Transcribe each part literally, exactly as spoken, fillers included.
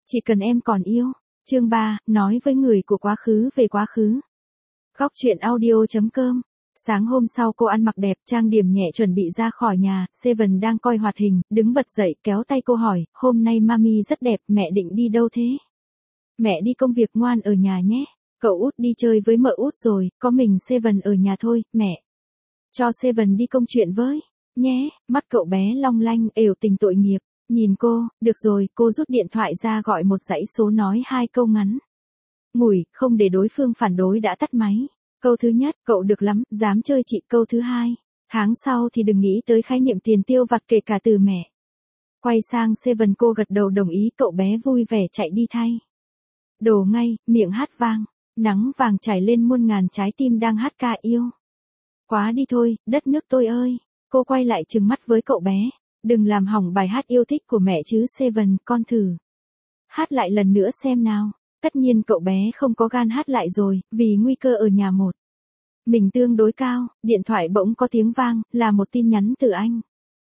Chỉ cần em còn yêu. Chương ba, nói với người của quá khứ về quá khứ. Góc truyện audio chấm com. Sáng hôm sau cô ăn mặc đẹp, trang điểm nhẹ chuẩn bị ra khỏi nhà, Seven đang coi hoạt hình, đứng bật dậy kéo tay cô hỏi, hôm nay mami rất đẹp, mẹ định đi đâu thế? Mẹ đi công việc, ngoan ở nhà nhé. Cậu út đi chơi với mợ út rồi, có mình Seven ở nhà thôi, mẹ. Cho Seven đi công chuyện với, nhé. Mắt cậu bé long lanh, ều tình tội nghiệp. Nhìn cô, được rồi, cô rút điện thoại ra gọi một dãy số nói hai câu ngắn. Ngủi, không để đối phương phản đối đã tắt máy. Câu thứ nhất, cậu được lắm, dám chơi chị. Câu thứ hai, tháng sau thì đừng nghĩ tới khái niệm tiền tiêu vặt kể cả từ mẹ. Quay sang Seven, cô gật đầu đồng ý, cậu bé vui vẻ chạy đi thay đồ ngay, miệng hát vang. Nắng vàng trải lên muôn ngàn trái tim đang hát ca yêu. Quá đi thôi, đất nước tôi ơi. Cô quay lại trừng mắt với cậu bé. Đừng làm hỏng bài hát yêu thích của mẹ chứ Seven, con thử. Hát lại lần nữa xem nào. Tất nhiên cậu bé không có gan hát lại rồi, vì nguy cơ ở nhà một mình tương đối cao. Điện thoại bỗng có tiếng vang, là một tin nhắn từ anh.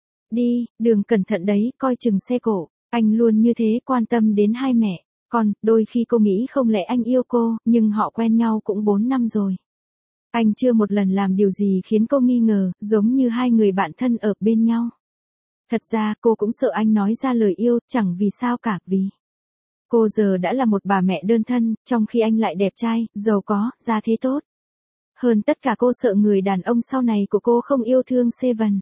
Đi, đường cẩn thận đấy, coi chừng xe cộ. Anh luôn như thế, quan tâm đến hai mẹ con. Đôi khi cô nghĩ không lẽ anh yêu cô, nhưng họ quen nhau cũng bốn năm rồi. Anh chưa một lần làm điều gì khiến cô nghi ngờ, giống như hai người bạn thân ở bên nhau. Thật ra cô cũng sợ anh nói ra lời yêu, chẳng vì sao cả, vì cô giờ đã là một bà mẹ đơn thân, trong khi anh lại đẹp trai, giàu có, gia thế tốt. Hơn tất cả cô sợ người đàn ông sau này của cô không yêu thương Seven.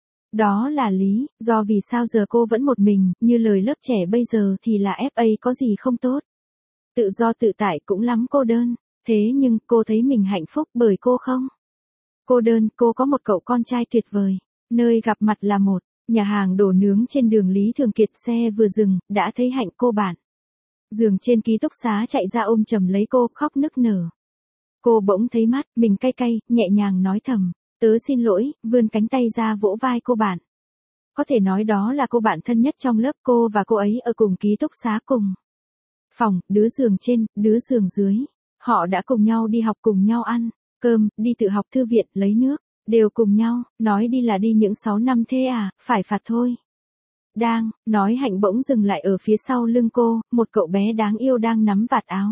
Đó là lý do vì sao giờ cô vẫn một mình, như lời lớp trẻ bây giờ thì là ép a có gì không tốt. Tự do tự tại cũng lắm cô đơn, thế nhưng cô thấy mình hạnh phúc bởi cô không? Cô đơn, cô có một cậu con trai tuyệt vời, nơi gặp mặt là một nhà hàng đồ nướng trên đường Lý Thường Kiệt, xe vừa dừng, đã thấy Hạnh cô bạn. Giường trên ký túc xá chạy ra ôm chầm lấy cô, khóc nức nở. Cô bỗng thấy mắt mình cay cay, nhẹ nhàng nói thầm, tớ xin lỗi, vươn cánh tay ra vỗ vai cô bạn. Có thể nói đó là cô bạn thân nhất trong lớp, cô và cô ấy ở cùng ký túc xá, cùng phòng, đứa giường trên, đứa giường dưới. Họ đã cùng nhau đi học, cùng nhau ăn cơm, đi tự học thư viện, lấy nước, đều cùng nhau, nói đi là đi những sáu năm thế à, phải phạt thôi. Đang nói, Hạnh bỗng dừng lại ở phía sau lưng cô, một cậu bé đáng yêu đang nắm vạt áo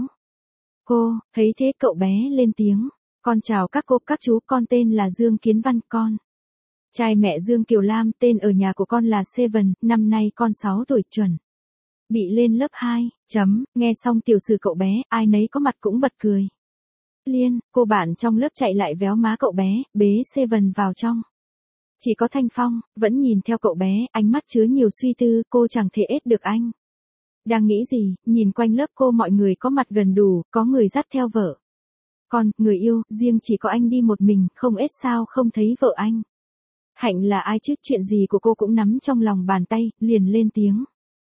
cô. Thấy thế cậu bé lên tiếng, con chào các cô, các chú, con tên là Dương Kiến Văn, con trai mẹ Dương Kiều Lam, tên ở nhà của con là Seven, năm nay con sáu tuổi, chuẩn bị lên lớp hai. Chấm, nghe xong tiểu sử cậu bé, ai nấy có mặt cũng bật cười. Liên, cô bạn trong lớp chạy lại véo má cậu bé, bế Seven vào trong. Chỉ có Thanh Phong, vẫn nhìn theo cậu bé, ánh mắt chứa nhiều suy tư, cô chẳng thể ết được anh đang nghĩ gì. Nhìn quanh lớp cô, mọi người có mặt gần đủ, có người dắt theo vợ con, người yêu, riêng chỉ có anh đi một mình, không ết sao không thấy vợ anh. Hạnh là ai chứ, chuyện gì của cô cũng nắm trong lòng bàn tay, liền lên tiếng.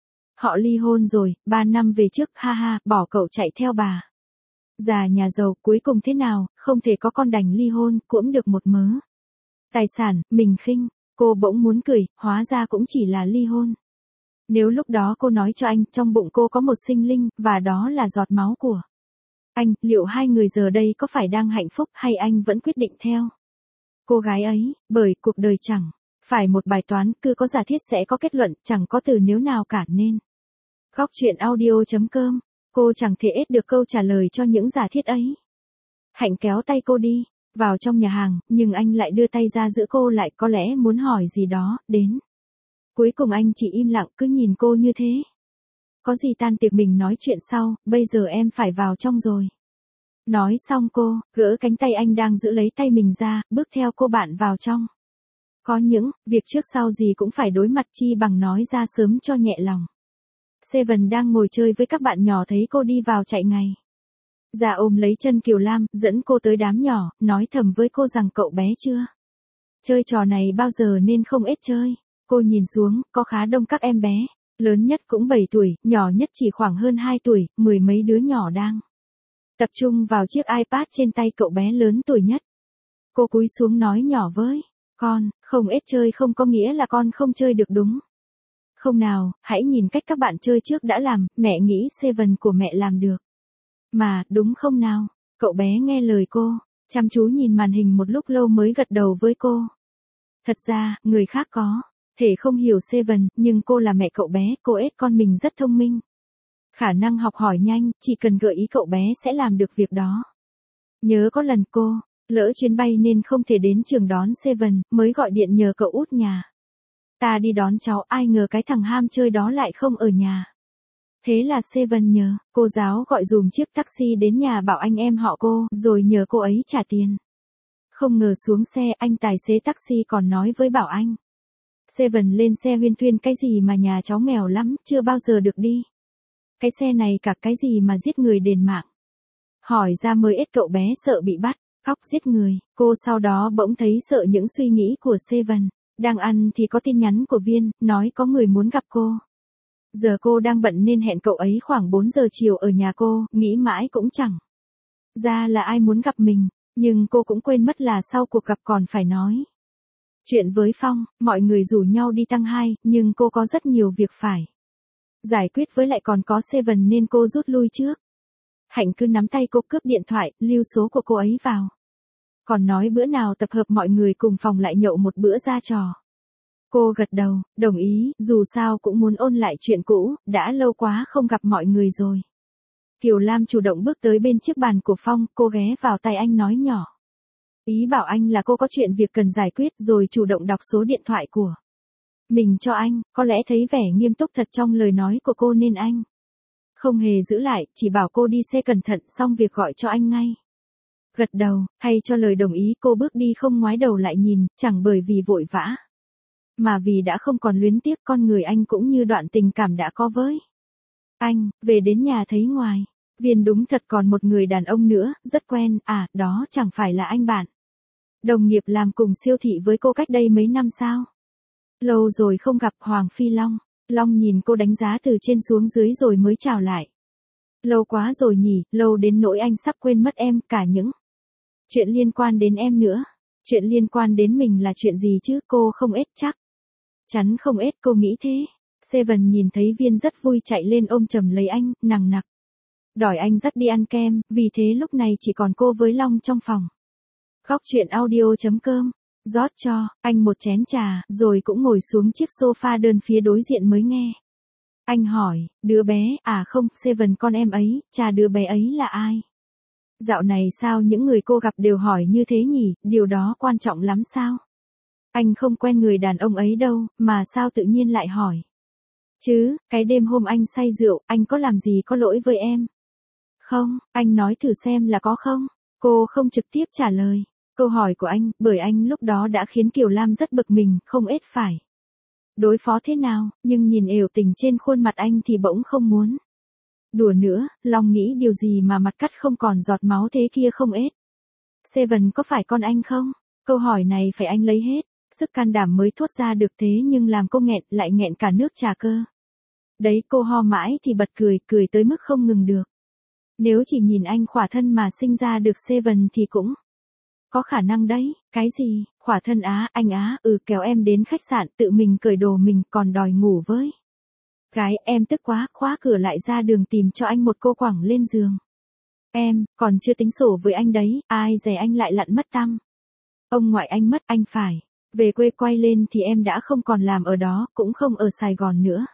Họ ly hôn rồi, ba năm về trước, ha ha, bỏ cậu chạy theo bà già nhà giàu, cuối cùng thế nào, không thể có con đành ly hôn, cũng được một mớ tài sản, mình khinh. Cô bỗng muốn cười, hóa ra cũng chỉ là ly hôn. Nếu lúc đó cô nói cho anh, trong bụng cô có một sinh linh, và đó là giọt máu của anh, liệu hai người giờ đây có phải đang hạnh phúc, hay anh vẫn quyết định theo cô gái ấy? Bởi cuộc đời chẳng phải một bài toán, cứ có giả thiết sẽ có kết luận, chẳng có từ nếu nào cả nên. Góc truyện audio chấm com. Cô chẳng thể ết được câu trả lời cho những giả thiết ấy. Hạnh kéo tay cô đi vào trong nhà hàng, nhưng anh lại đưa tay ra giữ cô lại, có lẽ muốn hỏi gì đó, đến cuối cùng anh chỉ im lặng, cứ nhìn cô như thế. Có gì tan tiệc mình nói chuyện sau, bây giờ em phải vào trong rồi. Nói xong cô gỡ cánh tay anh đang giữ lấy tay mình ra, bước theo cô bạn vào trong. Có những việc trước sau gì cũng phải đối mặt, chi bằng nói ra sớm cho nhẹ lòng. Seven đang ngồi chơi với các bạn nhỏ, thấy cô đi vào chạy ngay ra ôm lấy chân Kiều Lam, dẫn cô tới đám nhỏ, nói thầm với cô rằng cậu bé chưa chơi trò này bao giờ nên không ết chơi. Cô nhìn xuống, có khá đông các em bé, lớn nhất cũng bảy tuổi, nhỏ nhất chỉ khoảng hơn hai tuổi, mười mấy đứa nhỏ đang tập trung vào chiếc iPad trên tay cậu bé lớn tuổi nhất. Cô cúi xuống nói nhỏ với con, không ết chơi không có nghĩa là con không chơi được đúng không nào, hãy nhìn cách các bạn chơi trước đã làm, mẹ nghĩ Seven của mẹ làm được mà, đúng không nào? Cậu bé nghe lời cô, chăm chú nhìn màn hình một lúc lâu mới gật đầu với cô. Thật ra, người khác có thể không hiểu Seven, nhưng cô là mẹ cậu bé, cô ết con mình rất thông minh. Khả năng học hỏi nhanh, chỉ cần gợi ý cậu bé sẽ làm được việc đó. Nhớ có lần cô, lỡ chuyến bay nên không thể đến trường đón Seven, mới gọi điện nhờ cậu út nhà. Ta đi đón cháu, ai ngờ cái thằng ham chơi đó lại không ở nhà. Thế là Seven nhờ, cô giáo gọi dùm chiếc taxi đến nhà bảo anh em họ cô, rồi nhờ cô ấy trả tiền. Không ngờ xuống xe, anh tài xế taxi còn nói với Bảo Anh. Seven lên xe huyên thuyên cái gì mà nhà cháu nghèo lắm, chưa bao giờ được đi. Cái xe này cả cái gì mà giết người đền mạng. Hỏi ra mới ết cậu bé sợ bị bắt, khóc giết người, cô sau đó bỗng thấy sợ những suy nghĩ của Seven. Đang ăn thì có tin nhắn của Viên, nói có người muốn gặp cô. Giờ cô đang bận nên hẹn cậu ấy khoảng bốn giờ chiều ở nhà cô, nghĩ mãi cũng chẳng ra là ai muốn gặp mình, nhưng cô cũng quên mất là sau cuộc gặp còn phải nói chuyện với Phong, mọi người rủ nhau đi tăng hai, nhưng cô có rất nhiều việc phải giải quyết với lại còn có Seven nên cô rút lui trước. Hạnh cứ nắm tay cô cướp điện thoại, lưu số của cô ấy vào. Còn nói bữa nào tập hợp mọi người cùng phòng lại nhậu một bữa ra trò. Cô gật đầu, đồng ý, dù sao cũng muốn ôn lại chuyện cũ, đã lâu quá không gặp mọi người rồi. Kiều Lam chủ động bước tới bên chiếc bàn của Phong, cô ghé vào tay anh nói nhỏ. Ý bảo anh là cô có chuyện việc cần giải quyết rồi chủ động đọc số điện thoại của mình cho anh, có lẽ thấy vẻ nghiêm túc thật trong lời nói của cô nên anh không hề giữ lại, chỉ bảo cô đi xe cẩn thận xong việc gọi cho anh ngay. Gật đầu, thay cho lời đồng ý cô bước đi không ngoái đầu lại nhìn, chẳng bởi vì vội vã, mà vì đã không còn luyến tiếc con người anh cũng như đoạn tình cảm đã có với anh. Về đến nhà thấy ngoài Viên đúng thật còn một người đàn ông nữa, rất quen, à, đó chẳng phải là anh bạn đồng nghiệp làm cùng siêu thị với cô cách đây mấy năm sao? Lâu rồi không gặp. Hoàng Phi Long. Long nhìn cô đánh giá từ trên xuống dưới rồi mới chào lại. Lâu quá rồi nhỉ, lâu đến nỗi anh sắp quên mất em, cả những chuyện liên quan đến em nữa. Chuyện liên quan đến mình là chuyện gì chứ, cô không ết chắc. Chắn không ết, cô nghĩ thế. Seven nhìn thấy Viên rất vui chạy lên ôm chầm lấy anh, nằng nặc đòi anh dắt đi ăn kem, vì thế lúc này chỉ còn cô với Long trong phòng. Góc chuyện audio chấm com rót cho anh một chén trà, rồi cũng ngồi xuống chiếc sofa đơn phía đối diện mới nghe. Anh hỏi, đứa bé, à không, Seven con em ấy, chà đứa bé ấy là ai? Dạo này sao những người cô gặp đều hỏi như thế nhỉ, điều đó quan trọng lắm sao? Anh không quen người đàn ông ấy đâu, mà sao tự nhiên lại hỏi? Chứ, cái đêm hôm anh say rượu, anh có làm gì có lỗi với em? Không, anh nói thử xem là có không? Cô không trực tiếp trả lời câu hỏi của anh, bởi anh lúc đó đã khiến Kiều Lam rất bực mình, không ết phải đối phó thế nào, nhưng nhìn ều tình trên khuôn mặt anh thì bỗng không muốn đùa nữa. Long nghĩ điều gì mà mặt cắt không còn giọt máu thế kia không ết. Seven có phải con anh không? Câu hỏi này phải anh lấy hết sức can đảm mới thốt ra được, thế nhưng làm cô nghẹn, lại nghẹn cả nước trà cơ. Đấy, cô ho mãi thì bật cười, cười tới mức không ngừng được. Nếu chỉ nhìn anh khỏa thân mà sinh ra được Seven thì cũng có khả năng đấy. Cái gì, khỏa thân á, anh á, ừ, kéo em đến khách sạn, tự mình cởi đồ mình, còn đòi ngủ với gái. Em tức quá, khóa cửa lại ra đường tìm cho anh một cô quẳng lên giường. Em, còn chưa tính sổ với anh đấy, ai dè anh lại lặn mất tăm. Ông ngoại anh mất, anh phải về quê quay lên thì em đã không còn làm ở đó, cũng không ở Sài Gòn nữa.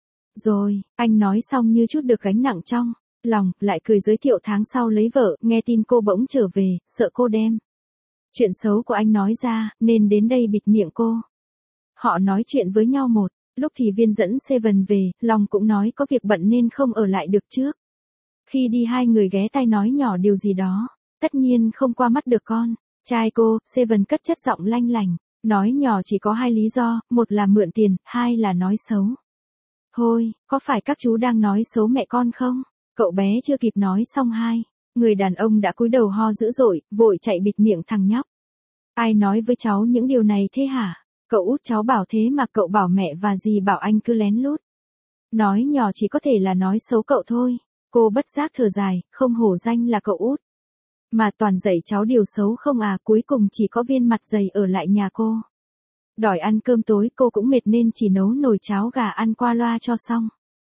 Rồi, anh nói xong như chút được gánh nặng trong lòng, lại cười giới thiệu tháng sau lấy vợ, nghe tin cô bỗng trở về, sợ cô đem chuyện xấu của anh nói ra, nên đến đây bịt miệng cô. Họ nói chuyện với nhau một lúc thì Viên dẫn Seven về, Long cũng nói có việc bận nên không ở lại được trước. Khi đi hai người ghé tai nói nhỏ điều gì đó, tất nhiên không qua mắt được con trai cô. Seven cất chất giọng lanh lành, nói nhỏ chỉ có hai lý do, một là mượn tiền, hai là nói xấu. Thôi, có phải các chú đang nói xấu mẹ con không? Cậu bé chưa kịp nói xong hai người đàn ông đã cúi đầu ho dữ dội, vội chạy bịt miệng thằng nhóc. Ai nói với cháu những điều này thế hả? Cậu út cháu bảo thế mà cậu bảo mẹ và dì bảo anh cứ lén lút nói nhỏ, chỉ có thể là nói xấu cậu thôi. Cô bất giác thở dài, không hổ danh là cậu út mà toàn dạy cháu điều xấu không à. Cuối cùng chỉ có Viên mặt dày ở lại nhà cô đòi ăn cơm tối, cô cũng mệt nên chỉ nấu nồi cháo gà ăn qua loa cho xong.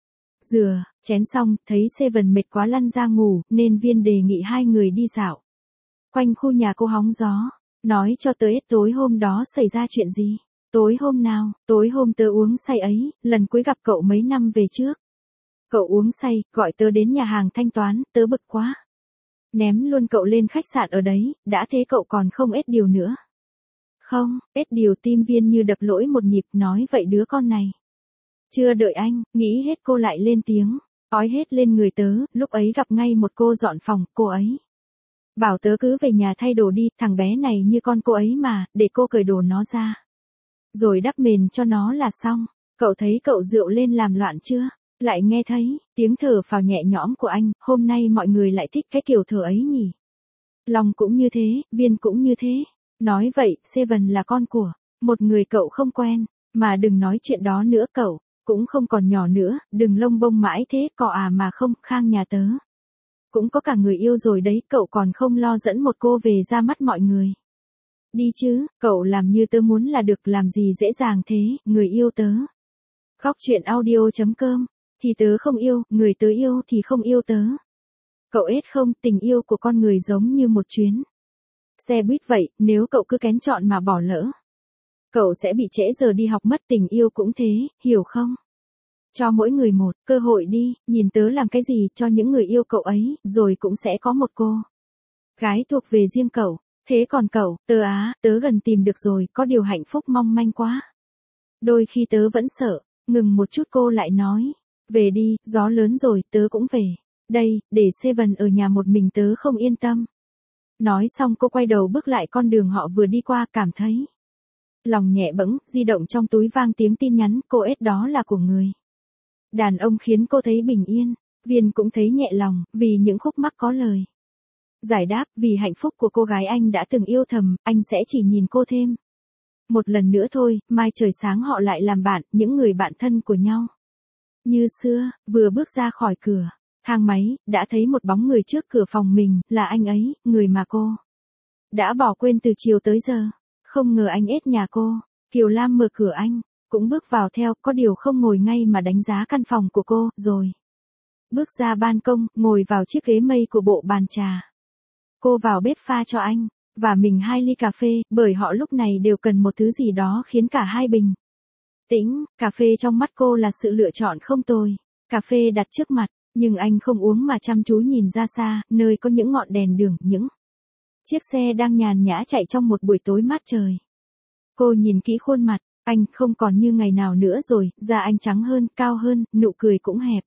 Rửa chén xong, thấy Seven mệt quá lăn ra ngủ, nên Viên đề nghị hai người đi dạo quanh khu nhà cô hóng gió. Nói cho tớ biết tối hôm đó xảy ra chuyện gì. Tối hôm nào? Tối hôm tớ uống say ấy, lần cuối gặp cậu mấy năm về trước. Cậu uống say, gọi tớ đến nhà hàng thanh toán, tớ bực quá. Ném luôn cậu lên khách sạn ở đấy, đã thế cậu còn không ết điều nữa. Không, ết điều tim Viên như đập lỗi một nhịp, nói vậy đứa con này. Chưa đợi anh, nghĩ hết cô lại lên tiếng, ói hết lên người tớ, lúc ấy gặp ngay một cô dọn phòng, cô ấy. Bảo tớ cứ về nhà thay đồ đi, thằng bé này như con cô ấy mà, để cô cởi đồ nó ra. Rồi đắp mền cho nó là xong, cậu thấy cậu rượu lên làm loạn chưa? Lại nghe thấy, tiếng thở phào nhẹ nhõm của anh, hôm nay mọi người lại thích cái kiểu thở ấy nhỉ. Lòng cũng như thế, Viên cũng như thế. Nói vậy, Seven là con của một người cậu không quen, mà đừng nói chuyện đó nữa cậu, cũng không còn nhỏ nữa, đừng lông bông mãi thế, cọ à mà không, Khang nhà tớ. Cũng có cả người yêu rồi đấy, cậu còn không lo dẫn một cô về ra mắt mọi người. Đi chứ, cậu làm như tớ muốn là được, làm gì dễ dàng thế, người yêu tớ. Góc chuyện audio.com, thì tớ không yêu, người tớ yêu thì không yêu tớ. Cậu ết không, tình yêu của con người giống như một chuyến xe buýt vậy, nếu cậu cứ kén chọn mà bỏ lỡ, cậu sẽ bị trễ giờ đi học mất. Tình yêu cũng thế, hiểu không? Cho mỗi người một cơ hội đi, nhìn tớ làm cái gì cho những người yêu cậu ấy, rồi cũng sẽ có một cô gái thuộc về riêng cậu. Thế còn cậu, tớ á, tớ gần tìm được rồi, có điều hạnh phúc mong manh quá. Đôi khi tớ vẫn sợ. Ngừng một chút cô lại nói, về đi, gió lớn rồi, tớ cũng về. Đây, để Seven ở nhà một mình tớ không yên tâm. Nói xong cô quay đầu bước lại con đường họ vừa đi qua, cảm thấy lòng nhẹ bẫng, di động trong túi vang tiếng tin nhắn, cô ết đó là của người đàn ông khiến cô thấy bình yên. Viên cũng thấy nhẹ lòng, vì những khúc mắc có lời giải đáp, vì hạnh phúc của cô gái anh đã từng yêu thầm, anh sẽ chỉ nhìn cô thêm một lần nữa thôi, mai trời sáng họ lại làm bạn, những người bạn thân của nhau. Như xưa, vừa bước ra khỏi cửa thang máy, đã thấy một bóng người trước cửa phòng mình, là anh ấy, người mà cô đã bỏ quên từ chiều tới giờ. Không ngờ anh ết nhà cô. Kiều Lam mở cửa anh, cũng bước vào theo, có điều không ngồi ngay mà đánh giá căn phòng của cô, rồi bước ra ban công, ngồi vào chiếc ghế mây của bộ bàn trà. Cô vào bếp pha cho anh và mình hai ly cà phê, bởi họ lúc này đều cần một thứ gì đó khiến cả hai bình tĩnh. Cà phê trong mắt cô là sự lựa chọn không tồi. Cà phê đặt trước mặt, nhưng anh không uống mà chăm chú nhìn ra xa, nơi có những ngọn đèn đường, những chiếc xe đang nhàn nhã chạy trong một buổi tối mát trời. Cô nhìn kỹ khuôn mặt, anh không còn như ngày nào nữa rồi, da anh trắng hơn, cao hơn, nụ cười cũng hẹp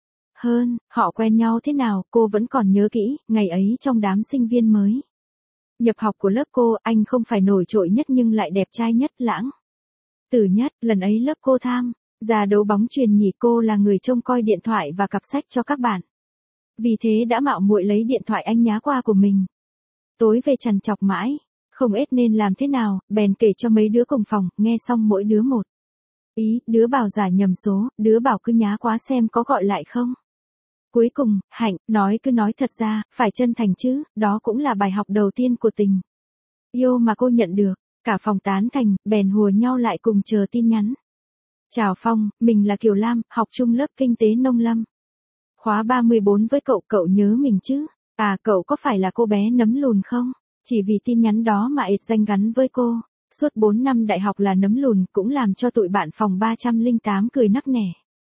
hơn. Họ quen nhau thế nào, cô vẫn còn nhớ kỹ, ngày ấy trong đám sinh viên mới nhập học của lớp cô, anh không phải nổi trội nhất nhưng lại đẹp trai nhất, lãng tử nhất. Lần ấy lớp cô tham gia đấu bóng chuyền nhỉ, cô là người trông coi điện thoại và cặp sách cho các bạn. Vì thế đã mạo muội lấy điện thoại anh nhá qua của mình. Tối về trằn trọc mãi, không ết nên làm thế nào, bèn kể cho mấy đứa cùng phòng, nghe xong mỗi đứa một ý, đứa bảo giả nhầm số, đứa bảo cứ nhá quá xem có gọi lại không. Cuối cùng, Hạnh nói cứ nói thật ra, phải chân thành chứ, đó cũng là bài học đầu tiên của tình yêu mà cô nhận được. Cả phòng tán thành, bèn hùa nhau lại cùng chờ tin nhắn. Chào Phong, mình là Kiều Lam, học chung lớp kinh tế nông lâm. Khóa ba mươi bốn với cậu, cậu nhớ mình chứ? À, cậu có phải là cô bé nấm lùn không? Chỉ vì tin nhắn đó mà ệt danh gắn với cô. Suốt bốn năm đại học là nấm lùn, cũng làm cho tụi bạn phòng ba trăm lẻ tám cười nắc nẻ.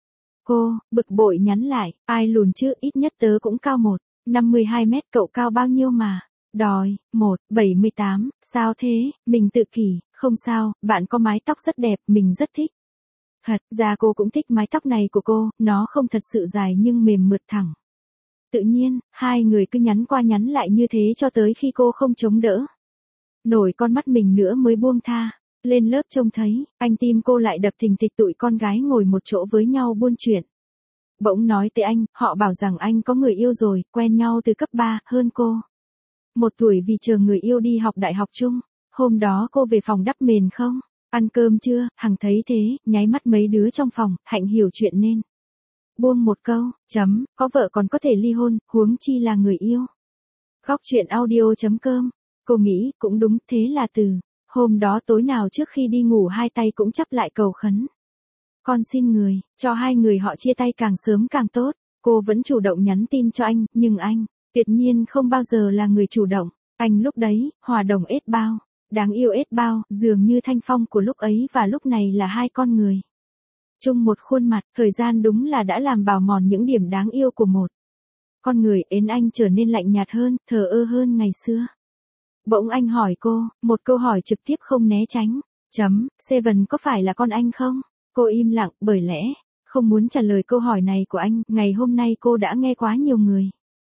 Cô, bực bội nhắn lại, ai lùn chứ, ít nhất tớ cũng cao một năm mươi hai mét, cậu cao bao nhiêu mà? Đòi, một bảy mươi tám, sao thế, mình tự kỷ, không sao, bạn có mái tóc rất đẹp, mình rất thích. Thật ra cô cũng thích mái tóc này của cô, nó không thật sự dài nhưng mềm mượt thẳng. Tự nhiên, hai người cứ nhắn qua nhắn lại như thế cho tới khi cô không chống đỡ nổi con mắt mình nữa mới buông tha. Lên lớp trông thấy, anh tim cô lại đập thình thịch, tụi con gái ngồi một chỗ với nhau buôn chuyện. Bỗng nói tới anh, họ bảo rằng anh có người yêu rồi, quen nhau từ cấp ba, hơn cô một tuổi vì chờ người yêu đi học đại học chung. Hôm đó cô về phòng đắp mền không? Ăn cơm chưa? Hằng thấy thế, nháy mắt mấy đứa trong phòng, Hạnh hiểu chuyện nên buông một câu, chấm, có vợ còn có thể ly hôn, huống chi là người yêu. Góc chuyện audio.com, cô nghĩ, cũng đúng, thế là từ hôm đó tối nào trước khi đi ngủ hai tay cũng chắp lại cầu khấn. Con xin người, cho hai người họ chia tay càng sớm càng tốt. Cô vẫn chủ động nhắn tin cho anh, nhưng anh tuyệt nhiên không bao giờ là người chủ động. Anh lúc đấy, hòa đồng ết bao, đáng yêu ết bao, dường như Thanh Phong của lúc ấy và lúc này là hai con người Chung một khuôn mặt, thời gian đúng là đã làm bào mòn những điểm đáng yêu của một con người. Ến Anh trở nên lạnh nhạt hơn, thờ ơ hơn ngày xưa. Bỗng anh hỏi cô, một câu hỏi trực tiếp không né tránh. Chấm, Seven có phải là con anh không? Cô im lặng, bởi lẽ, không muốn trả lời câu hỏi này của anh. Ngày hôm nay cô đã nghe quá nhiều người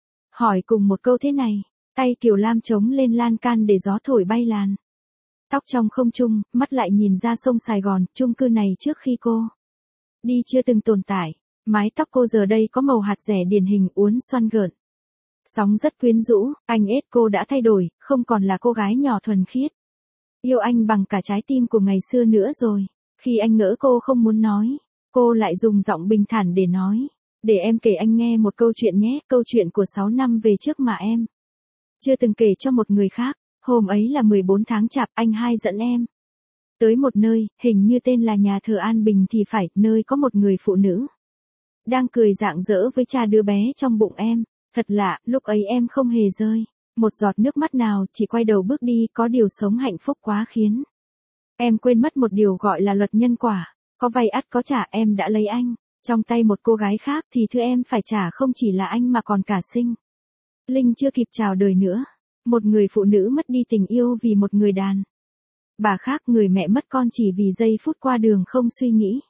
hỏi cùng một câu thế này. Tay Kiều Lam chống lên lan can để gió thổi bay làn tóc trong không trung, mắt lại nhìn ra sông Sài Gòn. Chung cư này trước khi cô đi chưa từng tồn tại. Mái tóc cô giờ đây có màu hạt dẻ điển hình, uốn xoăn gợn sóng rất quyến rũ. Anh ết cô đã thay đổi, không còn là cô gái nhỏ thuần khiết yêu anh bằng cả trái tim của ngày xưa nữa rồi. Khi anh ngỡ cô không muốn nói, cô lại dùng giọng bình thản để nói. Để em kể anh nghe một câu chuyện nhé, câu chuyện của sáu năm về trước mà em chưa từng kể cho một người khác. Hôm ấy là mười bốn tháng chạp, anh hai dẫn em tới một nơi, hình như tên là nhà thờ An Bình thì phải, nơi có một người phụ nữ đang cười rạng rỡ với cha đứa bé trong bụng em. Thật lạ, lúc ấy em không hề rơi một giọt nước mắt nào, chỉ quay đầu bước đi. Có điều sống hạnh phúc quá khiến em quên mất một điều gọi là luật nhân quả. Có vay ắt có trả, em đã lấy anh trong tay một cô gái khác thì thứ em phải trả không chỉ là anh mà còn cả sinh linh chưa kịp chào đời nữa. Một người phụ nữ mất đi tình yêu vì một người đàn bà khác, người mẹ mất con chỉ vì giây phút qua đường không suy nghĩ.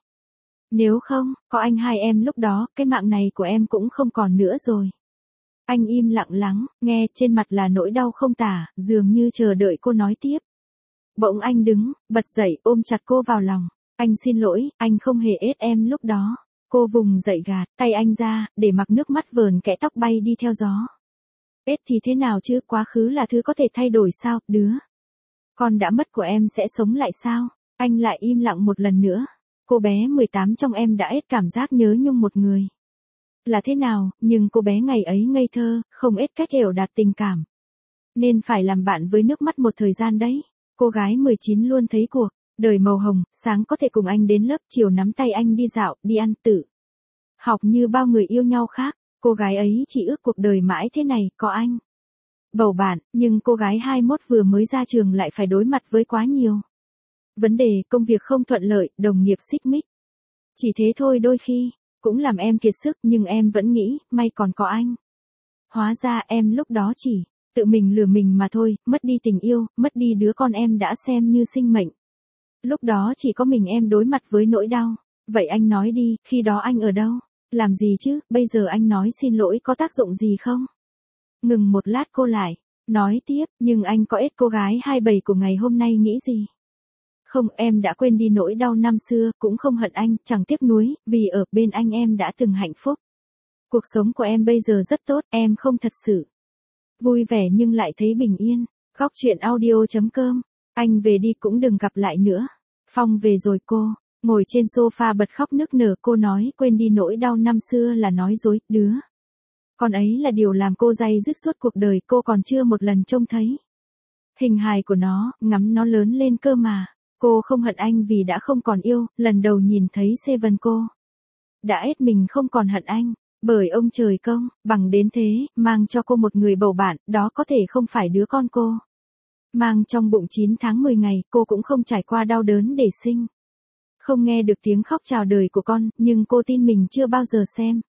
Nếu không, có anh hai em lúc đó, cái mạng này của em cũng không còn nữa rồi. Anh im lặng lắng, nghe, trên mặt là nỗi đau không tả, dường như chờ đợi cô nói tiếp. Bỗng anh đứng, bật dậy, ôm chặt cô vào lòng. Anh xin lỗi, anh không hề ết em lúc đó. Cô vùng dậy gạt tay anh ra, để mặc nước mắt vờn kẽ tóc bay đi theo gió. Ết thì thế nào chứ, quá khứ là thứ có thể thay đổi sao, đứa con đã mất của em sẽ sống lại sao? Anh lại im lặng một lần nữa. Cô bé mười tám trong em đã ết cảm giác nhớ nhung một người là thế nào, nhưng cô bé ngày ấy ngây thơ, không ết cách hiểu đạt tình cảm. Nên phải làm bạn với nước mắt một thời gian đấy. Cô gái mười chín luôn thấy cuộc đời màu hồng, sáng có thể cùng anh đến lớp, chiều nắm tay anh đi dạo, đi ăn, tự học như bao người yêu nhau khác. Cô gái ấy chỉ ước cuộc đời mãi thế này, có anh bầu bạn. Nhưng cô gái hai mươi mốt vừa mới ra trường lại phải đối mặt với quá nhiều vấn đề, công việc không thuận lợi, đồng nghiệp xích mích. Chỉ thế thôi đôi khi cũng làm em kiệt sức, nhưng em vẫn nghĩ, may còn có anh. Hóa ra em lúc đó chỉ tự mình lừa mình mà thôi, mất đi tình yêu, mất đi đứa con em đã xem như sinh mệnh. Lúc đó chỉ có mình em đối mặt với nỗi đau. Vậy anh nói đi, khi đó anh ở đâu? Làm gì chứ, bây giờ anh nói xin lỗi có tác dụng gì không? Ngừng một lát cô lại nói tiếp, nhưng anh có ết cô gái hai mươi bảy của ngày hôm nay nghĩ gì? Không, em đã quên đi nỗi đau năm xưa, cũng không hận anh, chẳng tiếc nuối, vì ở bên anh em đã từng hạnh phúc. Cuộc sống của em bây giờ rất tốt, em không thật sự vui vẻ nhưng lại thấy bình yên. Góc chuyện audio chấm com. Anh về đi cũng đừng gặp lại nữa. Phong về rồi cô. Ngồi trên sofa bật khóc nức nở, cô nói quên đi nỗi đau năm xưa là nói dối, đứa con ấy là điều làm cô day dứt suốt cuộc đời. Cô còn chưa một lần trông thấy hình hài của nó, ngắm nó lớn lên cơ mà. Cô không hận anh vì đã không còn yêu. Lần đầu nhìn thấy Seven cô đã ết mình không còn hận anh. Bởi ông trời công bằng đến thế, mang cho cô một người bầu bạn, đó có thể không phải đứa con cô mang trong bụng chín tháng mười ngày. Cô cũng không trải qua đau đớn để sinh, không nghe được tiếng khóc chào đời của con, nhưng cô tin mình chưa bao giờ xem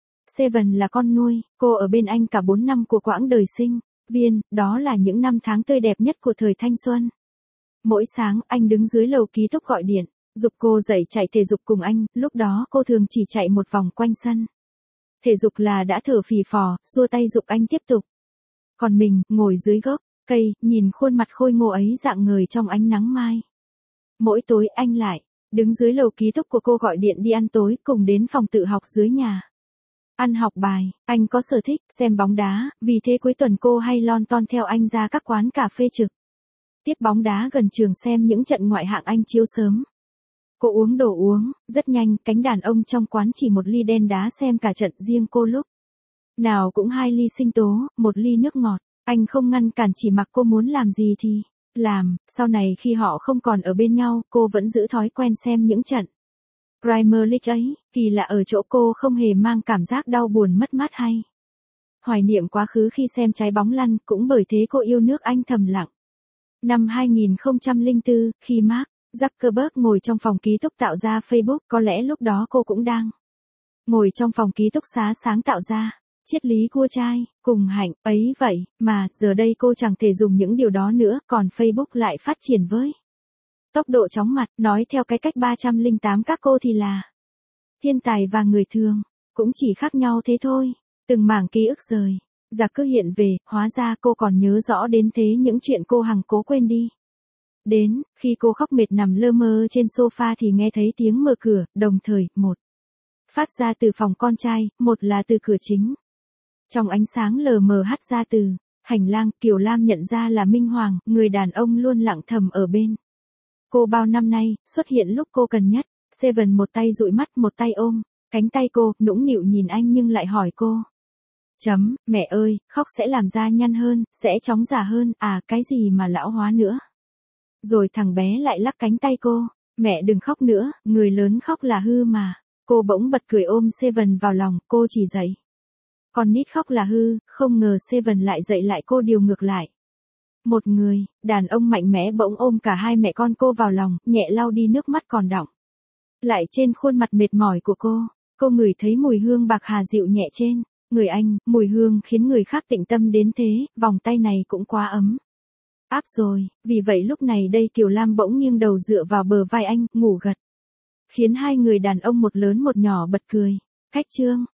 Seven là con nuôi. Cô ở bên anh cả bốn năm của quãng đời sinh viên, đó là những năm tháng tươi đẹp nhất của thời thanh xuân. Mỗi sáng, anh đứng dưới lầu ký túc gọi điện, giục cô dậy chạy thể dục cùng anh. Lúc đó cô thường chỉ chạy một vòng quanh sân thể dục là đã thở phì phò, xua tay giục anh tiếp tục. Còn mình, ngồi dưới gốc cây, nhìn khuôn mặt khôi ngô ấy rạng ngời trong ánh nắng mai. Mỗi tối anh lại đứng dưới lầu ký túc của cô gọi điện đi ăn tối, cùng đến phòng tự học dưới nhà ăn học bài. Anh có sở thích xem bóng đá, vì thế cuối tuần cô hay lon ton theo anh ra các quán cà phê trực tiếp bóng đá gần trường xem những trận ngoại hạng Anh chiếu sớm. Cô uống đồ uống, rất nhanh, cánh đàn ông trong quán chỉ một ly đen đá xem cả trận, riêng cô lúc nào cũng hai ly sinh tố, một ly nước ngọt. Anh không ngăn cản, chỉ mặc cô muốn làm gì thì làm. Sau này khi họ không còn ở bên nhau, cô vẫn giữ thói quen xem những trận Premier League ấy. Kỳ lạ ở chỗ cô không hề mang cảm giác đau buồn mất mát hay hoài niệm quá khứ khi xem trái bóng lăn. Cũng bởi thế cô yêu nước Anh thầm lặng. Năm hai nghìn không trăm lẻ bốn, khi Mark Zuckerberg ngồi trong phòng ký túc tạo ra Facebook, có lẽ lúc đó cô cũng đang ngồi trong phòng ký túc xá sáng tạo ra triết lý cua trai, cùng hạnh, ấy vậy, mà, giờ đây cô chẳng thể dùng những điều đó nữa, còn Facebook lại phát triển với tốc độ chóng mặt, nói theo cái cách ba trăm lẻ tám các cô thì là thiên tài và người thường, cũng chỉ khác nhau thế thôi. Từng mảng ký ức rời rạc cứ hiện về, hóa ra cô còn nhớ rõ đến thế những chuyện cô hằng cố quên đi. Đến, khi cô khóc mệt nằm lơ mơ trên sofa thì nghe thấy tiếng mở cửa, đồng thời, một phát ra từ phòng con trai, một là từ cửa chính. Trong ánh sáng lờ mờ hắt ra từ hành lang, Kiều Lam nhận ra là Minh Hoàng, người đàn ông luôn lặng thầm ở bên cô bao năm nay, xuất hiện lúc cô cần nhất. Seven một tay dụi mắt, một tay ôm cánh tay cô, nũng nịu nhìn anh nhưng lại hỏi cô. Chấm, mẹ ơi, khóc sẽ làm da nhăn hơn, sẽ chóng già hơn, à, cái gì mà lão hóa nữa. Rồi thằng bé lại lắc cánh tay cô. Mẹ đừng khóc nữa, người lớn khóc là hư mà. Cô bỗng bật cười ôm Seven vào lòng, cô chỉ dậy. Con nít khóc là hư, không ngờ Seven lại dậy lại cô điều ngược lại. Một người, đàn ông mạnh mẽ bỗng ôm cả hai mẹ con cô vào lòng, nhẹ lau đi nước mắt còn đọng lại trên khuôn mặt mệt mỏi của cô. Cô ngửi thấy mùi hương bạc hà dịu nhẹ trên người anh, mùi hương khiến người khác tĩnh tâm đến thế, vòng tay này cũng quá ấm áp rồi, vì vậy lúc này đây Kiều Lam bỗng nghiêng đầu dựa vào bờ vai anh, ngủ gật. Khiến hai người đàn ông một lớn một nhỏ bật cười. Cách chương